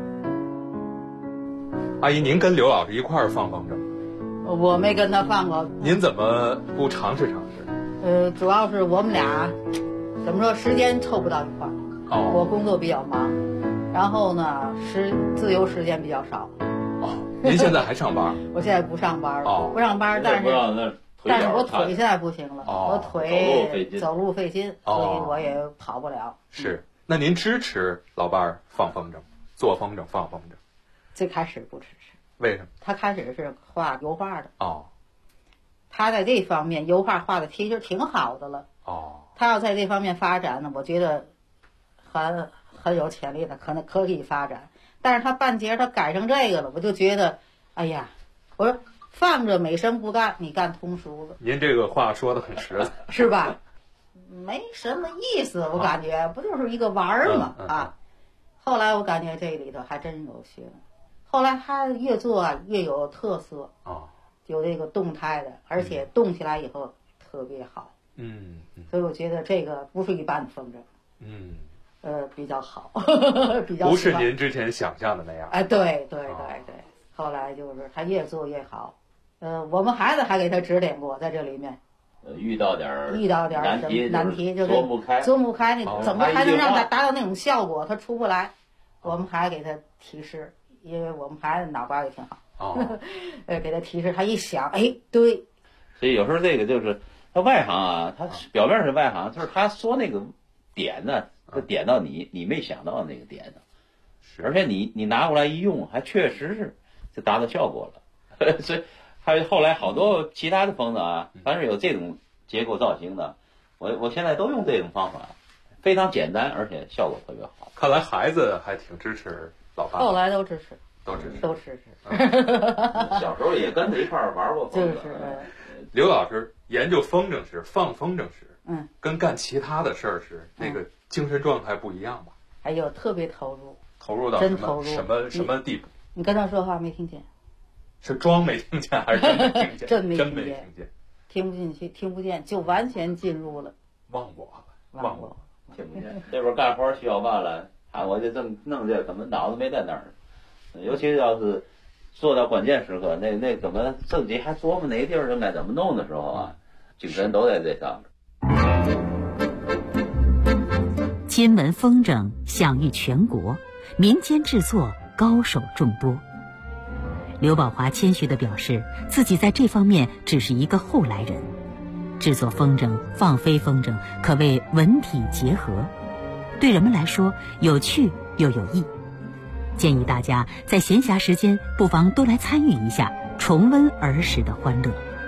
阿姨，您跟刘老师一块儿放风筝？ 我没跟他放过。 您怎么不尝试？ 主要是我们俩怎么说，时间凑不到一块儿。我工作比较忙，然后呢自由时间比较少。 您现在还上班？ 我现在不上班了，不上班，但是我腿现在不行了，我腿走路费劲，所以我也跑不了。 是，那您支持老伴儿放风筝、做风筝、放风筝？ 最开始不支持。 为什么？ 他开始是画油画的。他在这方面油画画的其实挺好的了。他要在这方面发展呢，我觉得很有潜力的，可以发展。但是他半截他改成这个了，我就觉得，哎呀，我说放着美声不干，你干通俗了。 您这个话说得很实在， 是吧？没什么意思，我感觉不就是一个玩儿嘛后来我感觉这里头还真有学问。后来他越做越有特色有这个动态的，而且动起来以后特别好。所以我觉得这个不是一般的风筝。 比较好，比较不是您之前想象的那样。 哎，对，后来就是他越做越好。我们孩子还给他指点过，在这里面。 遇到点难题，就是琢不开，你怎么才能让他达到那种效果？他出不来，我们还给他提示，因为我们孩子脑瓜也挺好。给他提示，他一想，哎，对。 所以有时候这个就是他外行啊，他表面是外行，就是他说那个点呢，他点到你没想到那个点呢，而且你拿过来一用，还确实是就达到效果了。所以还有后来好多其他的风筝啊，凡是有这种结构造型的，我现在都用这种方法，非常简单，而且效果特别好。 看来孩子还挺支持老爸。 后来都支持。 都支持。 小时候也跟着一块玩过风筝。 刘老师研究风筝时，放风筝时，跟干其他的事儿时，那个精神状态不一样吧？ 哎呦，特别投入。 投入到真投入什么地步？ 你跟他说话没听见？ 是装没听见还是真没听见？ 真没听见， 听不进去，听不见，就完全进入了。 忘我， 听不见。这边干活需要办了，我就正弄这，怎么脑子没在那儿？尤其要是做到关键时刻，那怎么自己还琢磨哪个地儿应该怎么弄的时候啊，精神都在这上面。 金门风筝享誉全国，民间制作高手众多。刘宝华谦虚地表示，自己在这方面只是一个后来人。制作风筝、放飞风筝可谓文体结合，对人们来说有趣又有益。建议大家在闲暇时间不妨多来参与一下，重温儿时的欢乐。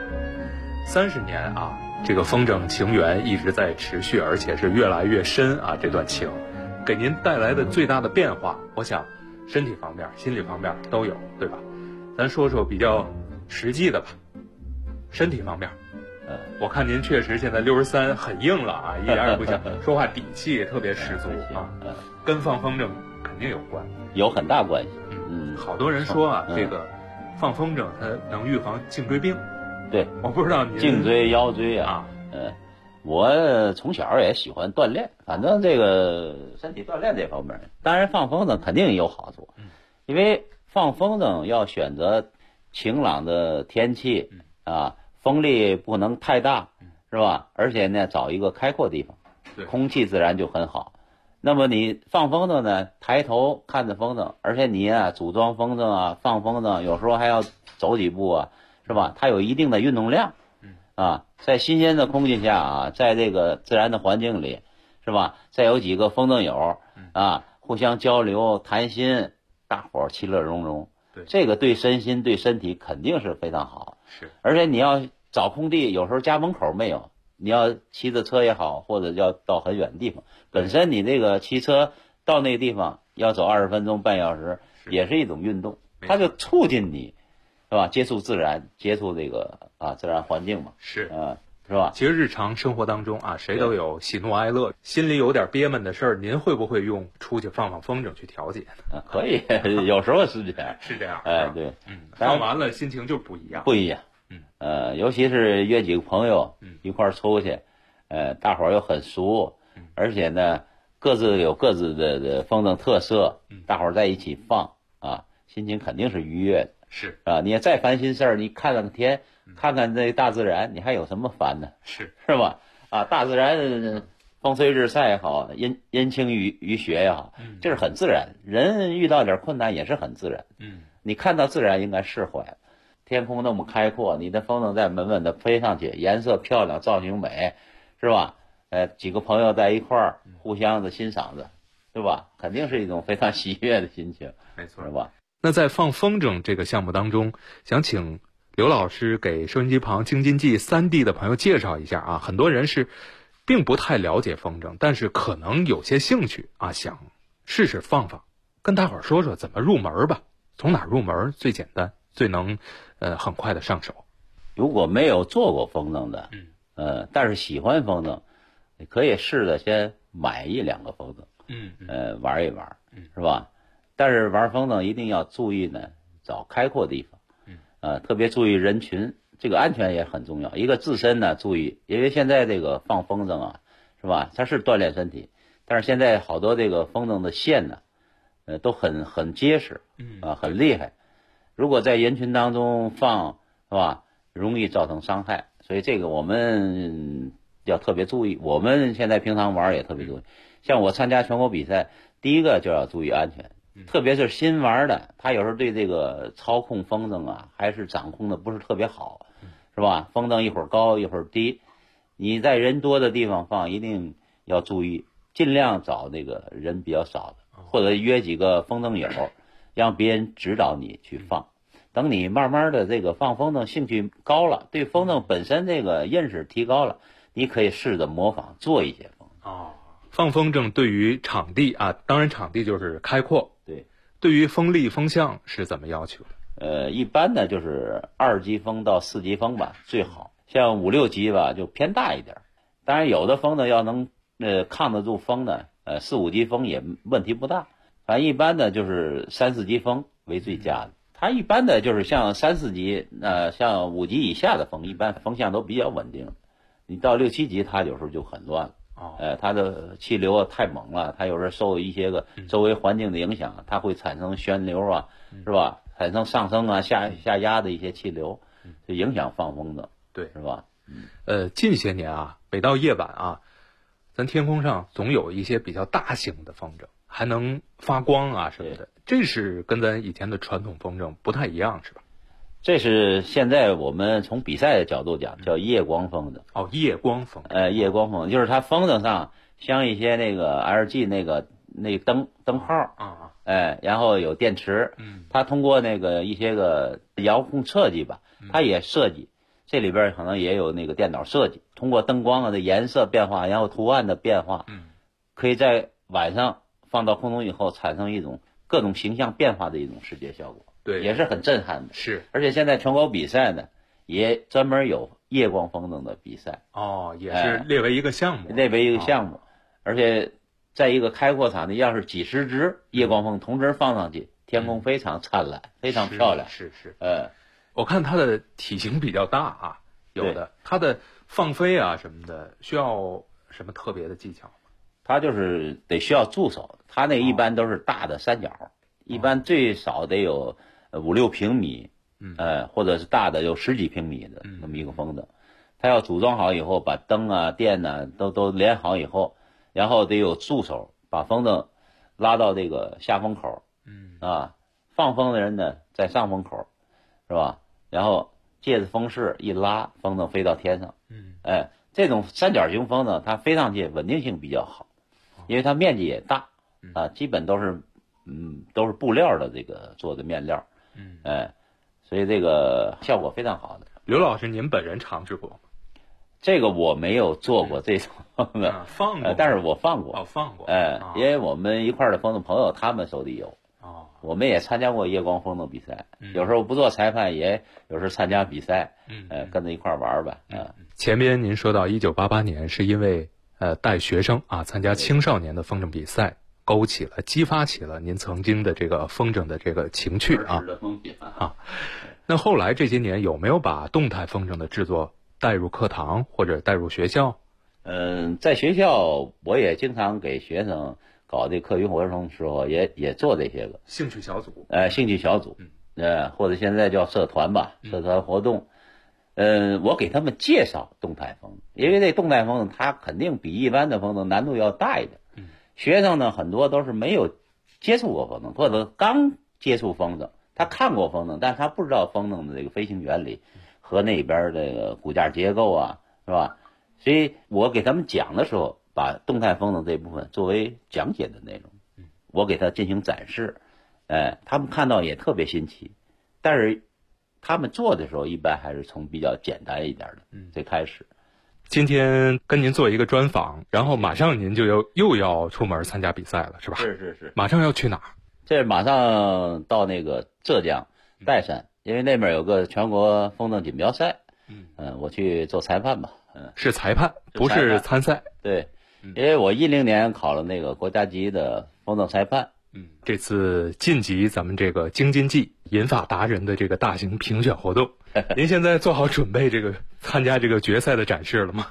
30年啊，这个风筝情缘一直在持续，而且是越来越深啊。这段情给您带来的最大的变化，我想身体方面、心理方面都有，对吧？咱说说比较实际的吧。身体方面，我看您确实现在63很硬了啊，一点也不像，说话底气也特别十足啊，跟放风筝肯定有关。 有很大关系。 好多人说啊，这个放风筝它能预防颈椎病。 对， 我不知道您颈椎、腰椎啊。我从小也喜欢锻炼，反正这个身体锻炼这方面，当然放风筝肯定有好处。因为放风筝要选择晴朗的天气啊，风力不能太大，是吧？而且呢，找一个开阔地方，空气自然就很好。那么你放风筝呢，抬头看着风筝，而且你啊组装风筝啊，放风筝有时候还要走几步啊，是吧？它有一定的运动量，在新鲜的空气下啊，在这个自然的环境里，是吧？再有几个风筝友啊，互相交流谈心，大伙儿其乐融融，这个对身心对身体肯定是非常好。 是， 而且你要找空地，有时候家门口没有。你要骑着车也好，或者要到很远的地方，本身你这个骑车到那个地方要走20分钟半小时，也是一种运动，它就促进你，是吧？接触自然，接触这个自然环境嘛， 是吧？ 其实日常生活当中啊，谁都有喜怒哀乐，心里有点憋闷的事儿，您会不会用出去放风筝去调节呢？ 可以，有时候是这样， 是这样， 对， 放完了心情就不一样， 不一样。尤其是约几个朋友一块儿出去，大伙儿又很熟，而且呢，各自有各自的风筝特色，大伙儿在一起放啊，心情肯定是愉悦的。 是啊，你也再烦心事儿，你看看天，看看这大自然，你还有什么烦呢？是吧？大自然风吹日晒也好，阴晴雨雪也好，这是很自然。人遇到点困难也是很自然。你看到自然应该释怀。天空那么开阔，你的风筝再稳稳的飞上去，颜色漂亮，造型美，是吧？几个朋友在一块儿，互相的欣赏着，对吧？肯定是一种非常喜悦的心情， 没错， 是吧？ 那在放风筝这个项目当中，想请刘老师给收音机旁京津冀3地的朋友介绍一下啊。很多人是并不太了解风筝，但是可能有些兴趣啊，想试试放，跟大伙儿说说怎么入门吧。从哪入门最简单，最能很快的上手？ 如果没有做过风筝的，但是喜欢风筝，你可以试着先买1-2个风筝，玩一玩，是吧？但是玩风筝一定要注意呢，找开阔地方，特别注意人群，这个安全也很重要。一个自身呢注意，因为现在这个放风筝啊，是吧？它是锻炼身体， 但是现在好多这个风筝的线呢，都很结实，很厉害。如果在人群当中放，是吧，容易造成伤害，所以这个我们要特别注意。我们现在平常玩也特别注意。像我参加全国比赛，第一个就要注意安全，特别是新玩的，他有时候对这个操控风筝啊，还是掌控的不是特别好，是吧？风筝一会儿高一会儿低，你在人多的地方放，一定要注意，尽量找那个人比较少的，或者约几个风筝友，让别人指导你去放。等你慢慢的这个放风筝兴趣高了，对风筝本身这个认识提高了，你可以试着模仿做一些风筝。 放风筝对于场地啊，当然场地就是开阔， 对， 对于风力风向是怎么要求的？ 一般的就是2级风到4级风吧最好，像5、6级吧就偏大一点。当然有的风呢要能抗得住风呢，4、5级风也问题不大。反正一般的就是3、4级风为最佳的。它一般的就是像3、4级，像5级以下的风，一般风向都比较稳定。你到6、7级，它有时候就很乱了。它的气流啊太猛了，它有时候受一些个周围环境的影响，它会产生旋流啊，是吧？产生上升啊、下压的一些气流，就影响放风的， 对， 是吧？ 近些年啊，每到夜晚啊，咱天空上总有一些比较大型的风筝，还能发光啊什么的，这是跟咱以前的传统风筝不太一样，是吧？ 这是现在我们从比赛的角度讲，叫夜光风筝。 夜光风。 夜光风就是它风筝上镶一些那个 LG 那个灯号然后有电池。它通过那个一些个遥控设计吧，它也设计，这里边可能也有那个电脑设计，通过灯光的颜色变化，然后图案的变化，可以在晚上放到空中以后产生一种各种形象变化的一种视觉效果。 对， 也是很震撼的。 是， 而且现在全国比赛呢，也专门有夜光风筝的比赛。 也是列为一个项目。 列为一个项目，而且在一个开阔场地，要是几十只夜光风同时放上去，天空非常灿烂，非常漂亮。 是。我看它的体型比较大啊，有的它的放飞啊什么的，需要什么特别的技巧吗？ 它就是得需要助手，它那一般都是大的三角，一般最少得有5、6平米，或者是大的有10几平米的那么一个风筝，它要组装好以后，把灯啊、电啊都连好以后，然后得有助手把风筝拉到这个下风口，放风的人呢在上风口，是吧？然后借着风势一拉，风筝飞到天上，这种三角形风筝它飞上去稳定性比较好，因为它面积也大，基本都是布料的这个做的面料，所以这个效果非常好的。 刘老师，您本人尝试过吗？ 这个我没有做过这种放过， 但是我放过。 放过。 因为我们一块的风筝朋友他们手里有。我们也参加过夜光风筝比赛，有时候不做裁判，也有时候参加比赛，跟着一块玩吧。 前边您说到1988年是因为带学生参加青少年的风筝比赛，激发起了您曾经的这个风筝的这个情趣那后来这些年有没有把动态风筝的制作带入课堂或者带入学校？ 在学校我也经常给学生搞这课余活动的时候也做这些个兴趣小组， 或者现在叫社团吧，社团活动。我给他们介绍动态风筝，因为这动态风筝它肯定比一般的风筝难度要大一点。学生呢很多都是没有接触过风筝，或者刚接触风筝，他看过风筝，但他不知道风筝的这个飞行原理和那边这个骨架结构啊，是吧？所以我给他们讲的时候，把动态风筝这部分作为讲解的内容，我给他进行展示，他们看到也特别新奇，但是他们做的时候一般还是从比较简单一点的最开始。 今天跟您做一个专访，然后马上您就又要出门参加比赛了，是吧？ 是。 马上要去哪儿？ 这马上到那个浙江岱山，因为那边有个全国风筝锦标赛，我去做裁判吧。 是裁判，不是参赛。 对，因为我10年考了那个国家级的风筝裁判。 这次晋级咱们这个京津冀银发达人的这个大型评选活动，您现在做好准备参加这个决赛的展示了吗？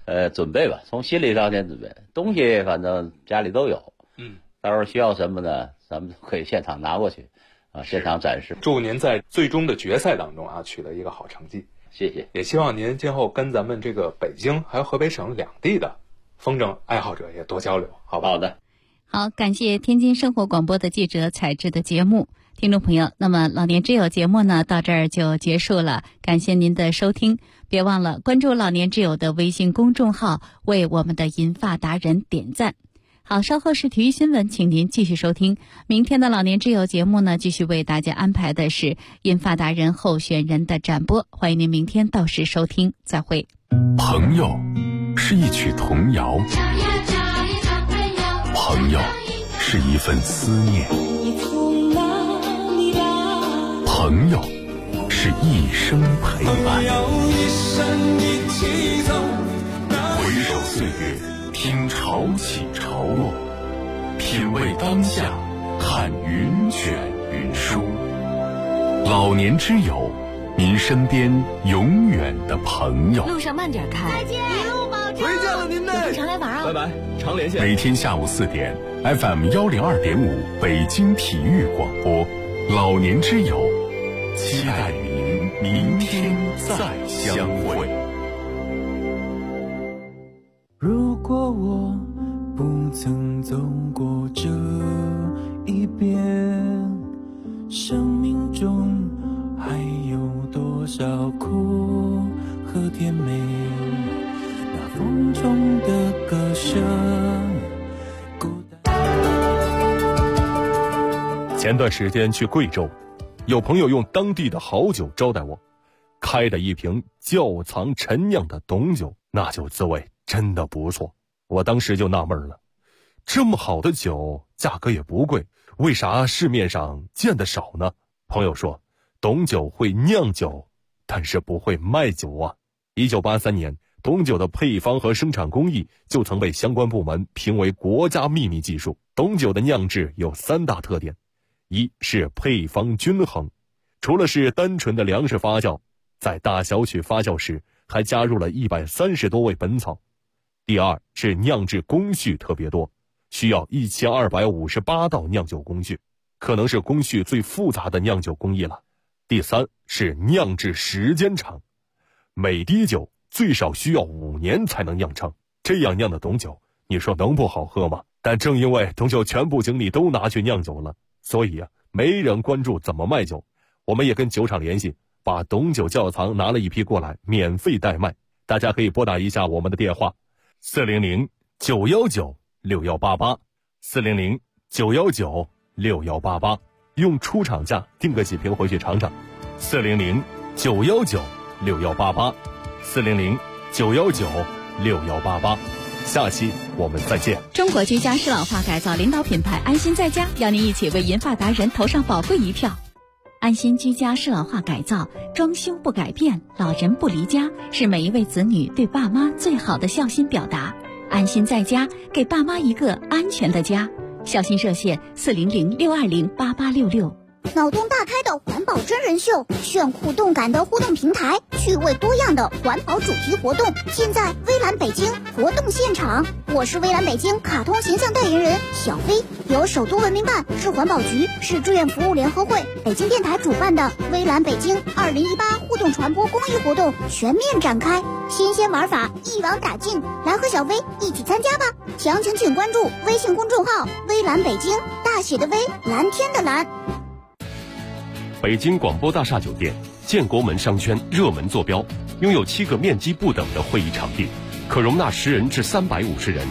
准备吧，从心理上先准备。东西反正家里都有，到时候需要什么呢，咱们可以现场拿过去，现场展示。 祝您在最终的决赛当中取得一个好成绩， 谢谢。 也希望您今后跟咱们这个北京还有河北省两地的风筝爱好者也多交流，好吧？ 好的。 好，感谢天津生活广播的记者采制的节目。听众朋友，那么老年之友节目呢，到这儿就结束了，感谢您的收听。别忘了关注老年之友的微信公众号，为我们的银发达人点赞。好，稍后是体育新闻，请您继续收听。明天的老年之友节目呢，继续为大家安排的是银发达人候选人的展播，欢迎您明天到时收听，再会。 朋友是一曲童谣，朋友是一份思念，朋友是一生陪伴。回首岁月，听潮起潮落，品味当下，看云卷云舒。老年之友，您身边永远的朋友。 路上慢点开， 再见，一路保重。 回见了您呢， 有空常来玩啊。 拜拜，常连线。 每天下午4点 ，FM 102.5北京体育广播，老年之友，期待与您明天再相会。 如果我不曾走过这一遍，生命中还有多少苦和甜美？那风中的歌声。 前段时间去贵州，有朋友用当地的好酒招待我，开的一瓶窖藏陈酿的董酒，那酒滋味真的不错。我当时就纳闷了，这么好的酒价格也不贵，为啥市面上见得少呢？朋友说，董酒会酿酒，但是不会卖酒啊。1983年，董酒的配方和生产工艺就曾被相关部门评为国家秘密技术。董酒的酿制有3大特点，一是配方均衡，除了是单纯的粮食发酵，在大小曲发酵时还加入了130多味本草。第二是酿制工序特别多，需要1258道酿酒工序，可能是工序最复杂的酿酒工艺了。第三是酿制时间长，每滴酒最少需要5年才能酿成，这样酿的董酒，你说能不好喝吗？但正因为董酒全部精力都拿去酿酒了，所以没人关注怎么卖酒。我们也跟酒厂联系，把董酒窖藏拿了一批过来，免费代卖。大家可以拨打一下我们的电话400-919-6188 400-919-6188，用出厂价订个几瓶回去尝尝。400-919-6188 400-919-6188。下期我们再见。 中国居家适老化改造领导品牌安心在家，邀您一起为银发达人投上宝贵一票。安心居家适老化改造，装修不改变，老人不离家，是每一位子女对爸妈最好的孝心表达。安心在家，给爸妈一个安全的家。孝心热线400-620-8866。 脑洞大开的环保真人秀，炫酷动感的互动平台，趣味多样的环保主题活动，尽在微蓝北京活动现场。我是微蓝北京卡通形象代言人小飞，由首都文明办、市环保局、市志愿服务联合会、北京电台主办的微蓝北京2018互动传播公益活动全面展开，新鲜玩法一网打尽，来和小飞一起参加吧！详情请关注微信公众号微蓝北京，大写的微，蓝天的蓝。 北京广播大厦酒店，建国门商圈热门坐标，拥有7个面积不等的会议场地，可容纳10人至350人，